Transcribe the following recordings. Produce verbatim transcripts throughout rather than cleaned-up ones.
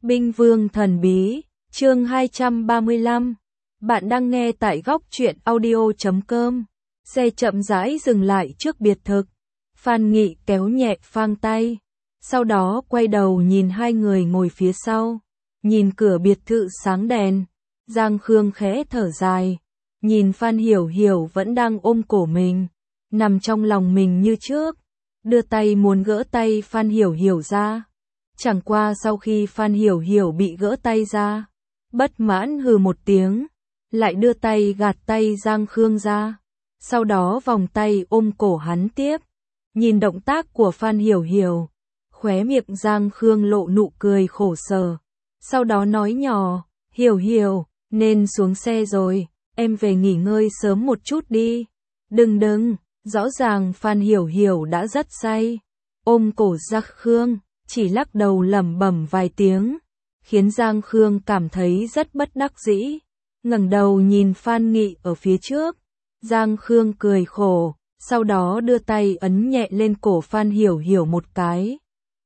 Binh Vương Thần Bí, chương hai trăm ba mươi lăm. Bạn đang nghe tại góc truyện audio chấm com. Xe chậm rãi dừng lại trước biệt thự. Phan Nghị kéo nhẹ phang tay. Sau đó quay đầu nhìn hai người ngồi phía sau. Nhìn cửa biệt thự sáng đèn. Giang Khương khẽ thở dài. Nhìn Phan Hiểu Hiểu vẫn đang ôm cổ mình. Nằm trong lòng mình như trước. Đưa tay muốn gỡ tay Phan Hiểu Hiểu ra. Chẳng qua sau khi Phan Hiểu Hiểu bị gỡ tay ra, bất mãn hừ một tiếng, lại đưa tay gạt tay Giang Khương ra, sau đó vòng tay ôm cổ hắn tiếp. Nhìn động tác của Phan Hiểu Hiểu, khóe miệng Giang Khương lộ nụ cười khổ sở, sau đó nói nhỏ, Hiểu Hiểu, nên xuống xe rồi, em về nghỉ ngơi sớm một chút đi. Đừng đừng, rõ ràng Phan Hiểu Hiểu đã rất say, ôm cổ Giang Khương. Chỉ lắc đầu lẩm bẩm vài tiếng, khiến Giang Khương cảm thấy rất bất đắc dĩ. Ngẩng đầu nhìn Phan Nghị ở phía trước, Giang Khương cười khổ, sau đó đưa tay ấn nhẹ lên cổ Phan Hiểu Hiểu một cái.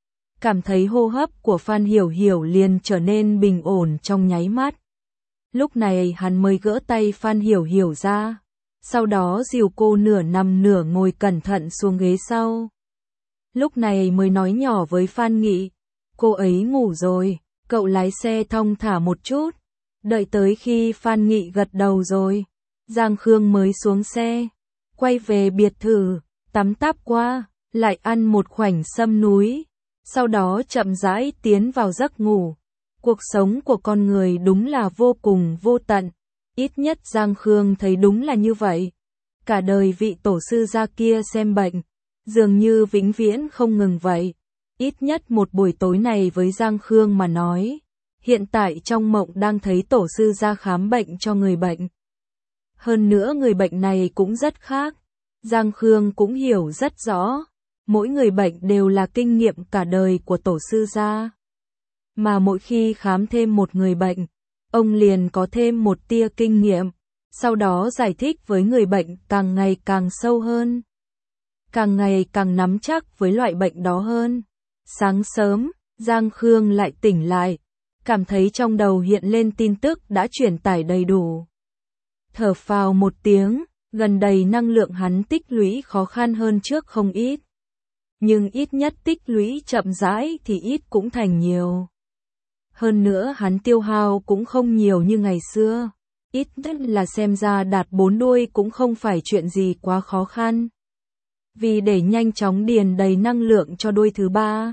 Cảm thấy hô hấp của Phan Hiểu Hiểu liền trở nên bình ổn trong nháy mắt. Lúc này hắn mới gỡ tay Phan Hiểu Hiểu ra, sau đó dìu cô nửa nằm nửa ngồi cẩn thận xuống ghế sau. Lúc này mới nói nhỏ với Phan Nghị, cô ấy ngủ rồi, cậu lái xe thong thả một chút. Đợi tới khi Phan Nghị gật đầu rồi, Giang Khương mới xuống xe, quay về biệt thự, tắm táp qua, lại ăn một khoảnh sâm núi, sau đó chậm rãi tiến vào giấc ngủ. Cuộc sống của con người đúng là vô cùng vô tận, ít nhất Giang Khương thấy đúng là như vậy. Cả đời vị tổ sư gia kia xem bệnh, dường như vĩnh viễn không ngừng vậy. Ít nhất một buổi tối này với Giang Khương mà nói, hiện tại trong mộng đang thấy tổ sư ra khám bệnh cho người bệnh. Hơn nữa người bệnh này cũng rất khác. Giang Khương cũng hiểu rất rõ, mỗi người bệnh đều là kinh nghiệm cả đời của tổ sư gia. Mà mỗi khi khám thêm một người bệnh, ông liền có thêm một tia kinh nghiệm, sau đó giải thích với người bệnh càng ngày càng sâu hơn. Càng ngày càng nắm chắc với loại bệnh đó hơn. Sáng sớm, Giang Khương lại tỉnh lại, cảm thấy trong đầu hiện lên tin tức đã truyền tải đầy đủ. Thở phào một tiếng, gần đầy năng lượng hắn tích lũy khó khăn hơn trước không ít. Nhưng ít nhất tích lũy chậm rãi thì ít cũng thành nhiều. Hơn nữa hắn tiêu hao cũng không nhiều như ngày xưa. Ít nhất là xem ra đạt bốn đuôi cũng không phải chuyện gì quá khó khăn. Vì để nhanh chóng điền đầy năng lượng cho đuôi thứ ba.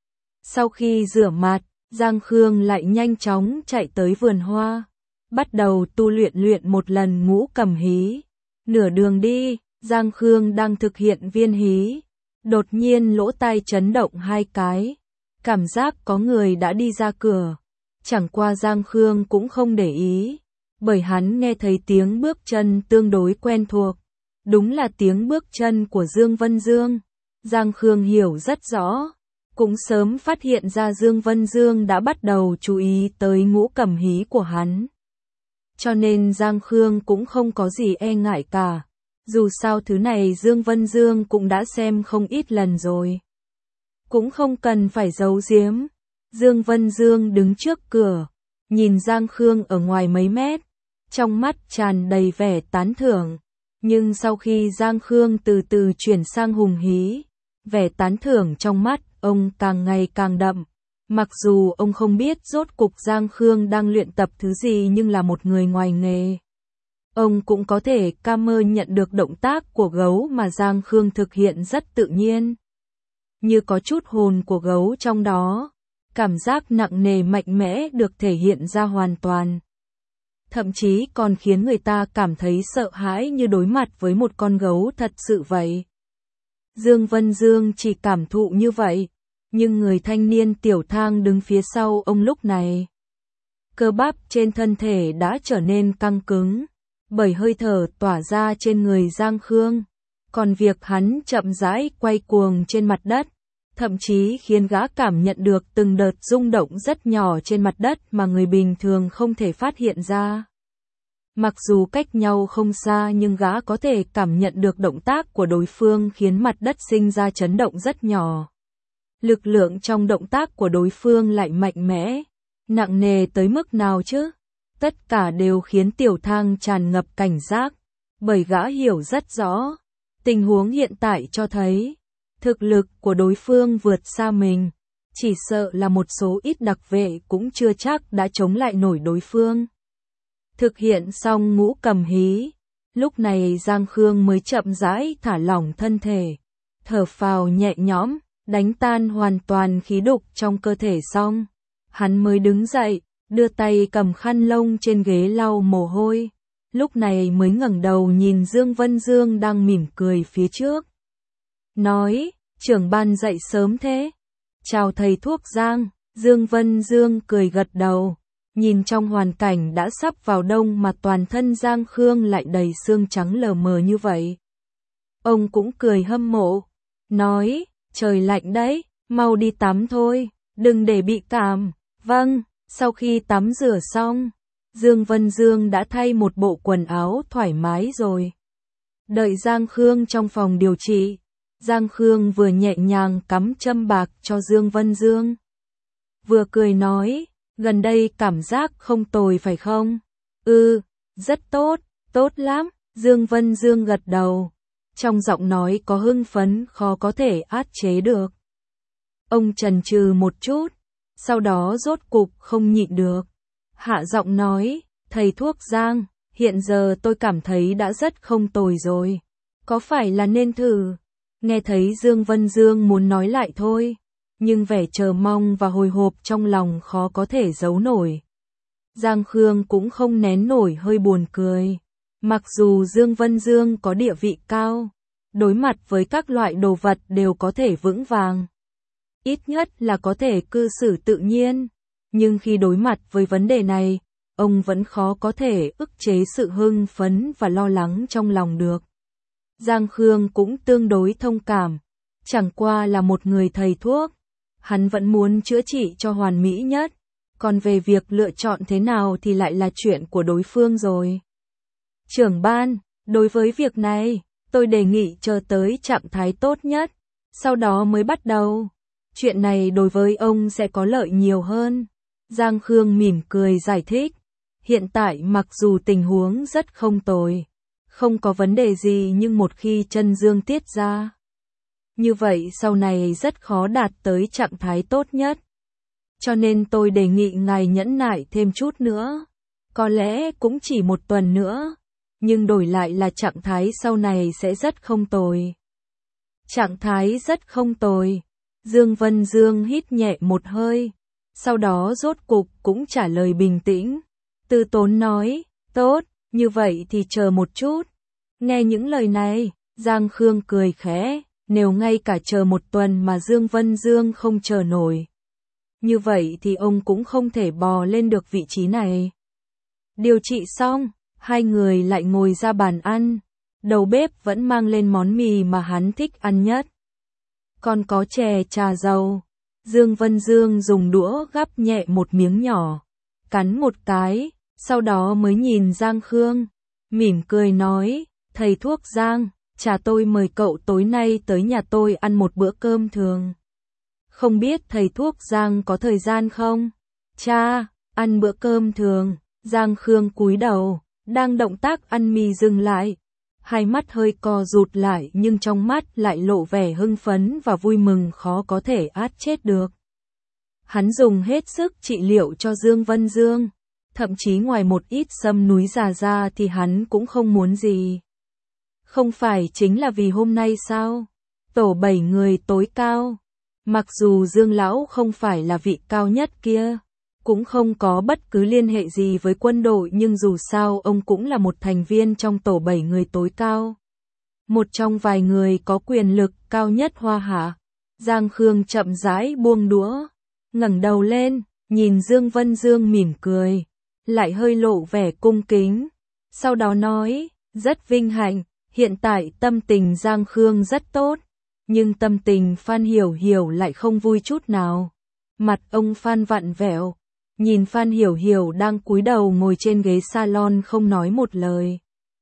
Sau khi rửa mặt, Giang Khương lại nhanh chóng chạy tới vườn hoa, bắt đầu tu luyện luyện một lần ngũ cầm hí. Nửa đường đi, Giang Khương đang thực hiện viên hí, đột nhiên lỗ tai chấn động hai cái, cảm giác có người đã đi ra cửa. Chẳng qua Giang Khương cũng không để ý, bởi hắn nghe thấy tiếng bước chân tương đối quen thuộc. Đúng là tiếng bước chân của Dương Vân Dương. Giang Khương hiểu rất rõ, cũng sớm phát hiện ra Dương Vân Dương đã bắt đầu chú ý tới ngũ cầm hí của hắn. Cho nên Giang Khương cũng không có gì e ngại cả. Dù sao thứ này Dương Vân Dương cũng đã xem không ít lần rồi. Cũng không cần phải giấu giếm. Dương Vân Dương đứng trước cửa, nhìn Giang Khương ở ngoài mấy mét, trong mắt tràn đầy vẻ tán thưởng. Nhưng sau khi Giang Khương từ từ chuyển sang hùng hí, vẻ tán thưởng trong mắt ông càng ngày càng đậm. Mặc dù ông không biết rốt cục Giang Khương đang luyện tập thứ gì, nhưng là một người ngoài nghề, ông cũng có thể cam mơ nhận được động tác của gấu mà Giang Khương thực hiện rất tự nhiên. Như có chút hồn của gấu trong đó, cảm giác nặng nề mạnh mẽ được thể hiện ra hoàn toàn. Thậm chí còn khiến người ta cảm thấy sợ hãi như đối mặt với một con gấu thật sự vậy. Dương Vân Dương chỉ cảm thụ như vậy, nhưng người thanh niên tiểu thang đứng phía sau ông lúc này, cơ bắp trên thân thể đã trở nên căng cứng, bởi hơi thở tỏa ra trên người Giang Khương. Còn việc hắn chậm rãi quay cuồng trên mặt đất, thậm chí khiến gã cảm nhận được từng đợt rung động rất nhỏ trên mặt đất mà người bình thường không thể phát hiện ra. Mặc dù cách nhau không xa nhưng gã có thể cảm nhận được động tác của đối phương khiến mặt đất sinh ra chấn động rất nhỏ. Lực lượng trong động tác của đối phương lại mạnh mẽ, Nặng nề tới mức nào chứ? Tất cả đều khiến Tiểu Thang tràn ngập cảnh giác, bởi gã hiểu rất rõ. Tình huống hiện tại cho thấy, thực lực của đối phương vượt xa mình. Chỉ sợ là một số ít đặc vệ cũng chưa chắc đã chống lại nổi đối phương. Thực hiện xong ngũ cầm hí, lúc này Giang Khương mới chậm rãi thả lỏng thân thể, thở phào nhẹ nhõm, đánh tan hoàn toàn khí đục trong cơ thể xong. Hắn mới đứng dậy, đưa tay cầm khăn lông trên ghế lau mồ hôi, lúc này mới ngẩng đầu nhìn Dương Vân Dương đang mỉm cười phía trước. Nói, trưởng ban dậy sớm thế. Chào thầy thuốc Giang, Dương Vân Dương cười gật đầu, nhìn trong hoàn cảnh đã sắp vào đông mà toàn thân Giang Khương lại đầy sương trắng lờ mờ như vậy. Ông cũng cười hâm mộ, nói, trời lạnh đấy, mau đi tắm thôi, đừng để bị cảm. Vâng, sau khi tắm rửa xong, Dương Vân Dương đã thay một bộ quần áo thoải mái rồi. Đợi Giang Khương trong phòng điều trị, Giang Khương vừa nhẹ nhàng cắm châm bạc cho Dương Vân Dương, vừa cười nói, gần đây cảm giác không tồi phải không? Ừ, rất tốt, tốt lắm, Dương Vân Dương gật đầu, trong giọng nói có hưng phấn khó có thể át chế được. Ông chần chừ một chút, sau đó rốt cục không nhịn được, hạ giọng nói, thầy thuốc Giang, hiện giờ tôi cảm thấy đã rất không tồi rồi, có phải là nên thử? Nghe thấy Dương Vân Dương muốn nói lại thôi, nhưng vẻ chờ mong và hồi hộp trong lòng khó có thể giấu nổi. Giang Khương cũng không nén nổi hơi buồn cười, mặc dù Dương Vân Dương có địa vị cao, đối mặt với các loại đồ vật đều có thể vững vàng, ít nhất là có thể cư xử tự nhiên, nhưng khi đối mặt với vấn đề này, ông vẫn khó có thể ức chế sự hưng phấn và lo lắng trong lòng được. Giang Khương cũng tương đối thông cảm, chẳng qua là một người thầy thuốc, hắn vẫn muốn chữa trị cho hoàn mỹ nhất, còn về việc lựa chọn thế nào thì lại là chuyện của đối phương rồi. Trưởng ban, đối với việc này, tôi đề nghị chờ tới trạng thái tốt nhất, sau đó mới bắt đầu. Chuyện này đối với ông sẽ có lợi nhiều hơn. Giang Khương mỉm cười giải thích, hiện tại mặc dù tình huống rất không tồi, không có vấn đề gì nhưng một khi chân dương tiết ra, như vậy sau này rất khó đạt tới trạng thái tốt nhất. Cho nên tôi đề nghị ngài nhẫn nại thêm chút nữa, có lẽ cũng chỉ một tuần nữa, nhưng đổi lại là trạng thái sau này sẽ rất không tồi. Trạng thái rất không tồi. Dương Vân Dương hít nhẹ một hơi, sau đó rốt cục cũng trả lời bình tĩnh, từ tốn nói, tốt, như vậy thì chờ một chút. Nghe những lời này, Giang Khương cười khẽ, nếu ngay cả chờ một tuần mà Dương Vân Dương không chờ nổi, như vậy thì ông cũng không thể bò lên được vị trí này. Điều trị xong, hai người lại ngồi ra bàn ăn, đầu bếp vẫn mang lên món mì mà hắn thích ăn nhất. Còn có chè trà dầu. Dương Vân Dương dùng đũa gắp nhẹ một miếng nhỏ, cắn một cái, sau đó mới nhìn Giang Khương, mỉm cười nói, thầy thuốc Giang, cha tôi mời cậu tối nay tới nhà tôi ăn một bữa cơm thường. Không biết thầy thuốc Giang có thời gian không? Cha, ăn bữa cơm thường. Giang Khương cúi đầu, đang động tác ăn mì dừng lại. Hai mắt hơi co rụt lại nhưng trong mắt lại lộ vẻ hưng phấn và vui mừng khó có thể át chết được. Hắn dùng hết sức trị liệu cho Dương Vân Dương, thậm chí ngoài một ít sâm núi già ra thì hắn cũng không muốn gì. Không phải chính là vì hôm nay sao? Tổ bảy người tối cao. Mặc dù Dương Lão không phải là vị cao nhất kia, cũng không có bất cứ liên hệ gì với quân đội nhưng dù sao ông cũng là một thành viên trong tổ bảy người tối cao. Một trong vài người có quyền lực cao nhất Hoa Hạ. Giang Khương chậm rãi buông đũa, ngẩng đầu lên, nhìn Dương Vân Dương mỉm cười, lại hơi lộ vẻ cung kính. Sau đó nói, rất vinh hạnh, hiện tại tâm tình Giang Khương rất tốt, nhưng tâm tình Phan Hiểu Hiểu lại không vui chút nào. Mặt ông Phan vặn vẹo, nhìn Phan Hiểu Hiểu đang cúi đầu ngồi trên ghế salon không nói một lời.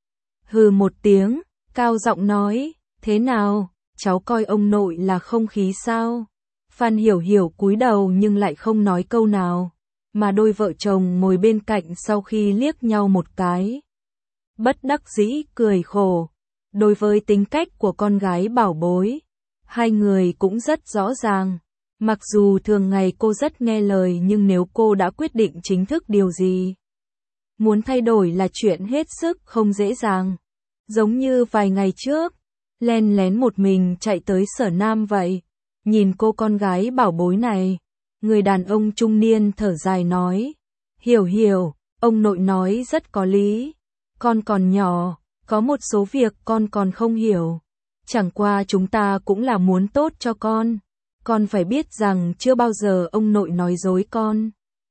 Hừ một tiếng, cao giọng nói, thế nào, cháu coi ông nội là không khí sao? Phan Hiểu Hiểu cúi đầu nhưng lại không nói câu nào. mà đôi vợ chồng ngồi bên cạnh sau khi liếc nhau một cái. Bất đắc dĩ cười khổ. Đối với tính cách của con gái bảo bối, hai người cũng rất rõ ràng. Mặc dù thường ngày cô rất nghe lời nhưng nếu cô đã quyết định chính thức điều gì, muốn thay đổi là chuyện hết sức không dễ dàng. Giống như vài ngày trước, len lén một mình chạy tới Sở Nam vậy. Nhìn cô con gái bảo bối này, người đàn ông trung niên thở dài nói, hiểu hiểu, ông nội nói rất có lý. Con còn nhỏ, có một số việc con còn không hiểu. Chẳng qua chúng ta cũng là muốn tốt cho con. Con phải biết rằng chưa bao giờ ông nội nói dối con.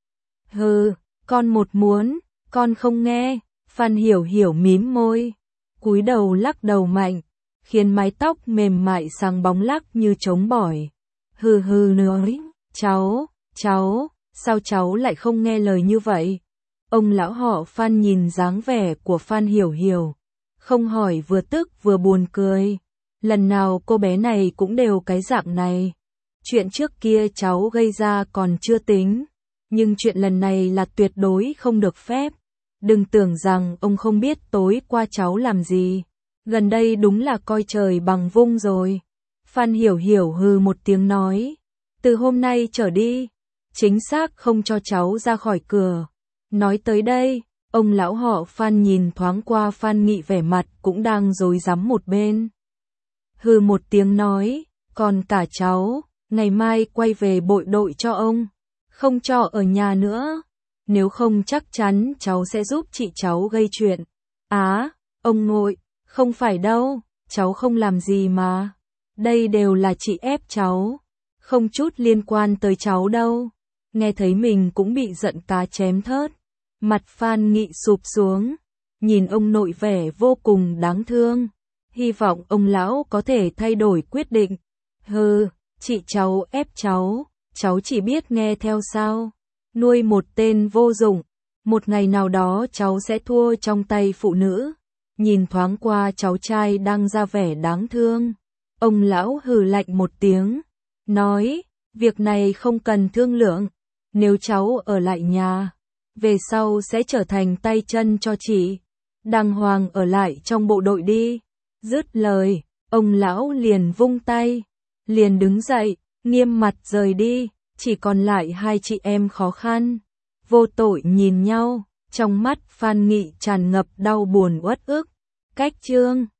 Hừ, con một muốn, con không nghe. Phan Hiểu Hiểu mím môi, cúi đầu lắc đầu mạnh, khiến mái tóc mềm mại sáng bóng lắc như trống bỏi. Hừ hừ nói, cháu, cháu, sao cháu lại không nghe lời như vậy? Ông lão họ Phan nhìn dáng vẻ của Phan Hiểu Hiểu, không hỏi vừa tức vừa buồn cười. Lần nào cô bé này cũng đều cái dạng này. Chuyện trước kia cháu gây ra còn chưa tính, nhưng chuyện lần này là tuyệt đối không được phép. Đừng tưởng rằng ông không biết tối qua cháu làm gì. Gần đây đúng là coi trời bằng vung rồi. Phan Hiểu Hiểu hừ một tiếng nói, từ hôm nay trở đi, chính xác không cho cháu ra khỏi cửa. Nói tới đây, ông lão họ Phan nhìn thoáng qua Phan Nghị vẻ mặt cũng đang rối rắm một bên. Hừ một tiếng nói, còn cả cháu, ngày mai quay về bộ đội cho ông, không cho ở nhà nữa. Nếu không chắc chắn cháu sẽ giúp chị cháu gây chuyện. Á, ông nội, không phải đâu, cháu không làm gì mà. Đây đều là chị ép cháu, không chút liên quan tới cháu đâu. Nghe thấy mình cũng bị giận cá chém thớt. Mặt Phan Nghị sụp xuống, nhìn ông nội vẻ vô cùng đáng thương. Hy vọng ông lão có thể thay đổi quyết định. Hừ, chị cháu ép cháu, cháu chỉ biết nghe theo sao. Nuôi một tên vô dụng, một ngày nào đó cháu sẽ thua trong tay phụ nữ. Nhìn thoáng qua cháu trai đang ra vẻ đáng thương, ông lão hừ lạnh một tiếng, nói, việc này không cần thương lượng, nếu cháu ở lại nhà, về sau sẽ trở thành tay chân cho chị, đàng hoàng ở lại trong bộ đội đi. Dứt lời, ông lão liền vung tay, liền đứng dậy, nghiêm mặt rời đi. Chỉ còn lại hai chị em khó khăn, vô tội nhìn nhau, trong mắt Phan Nghị tràn ngập đau buồn uất ức. Cách chương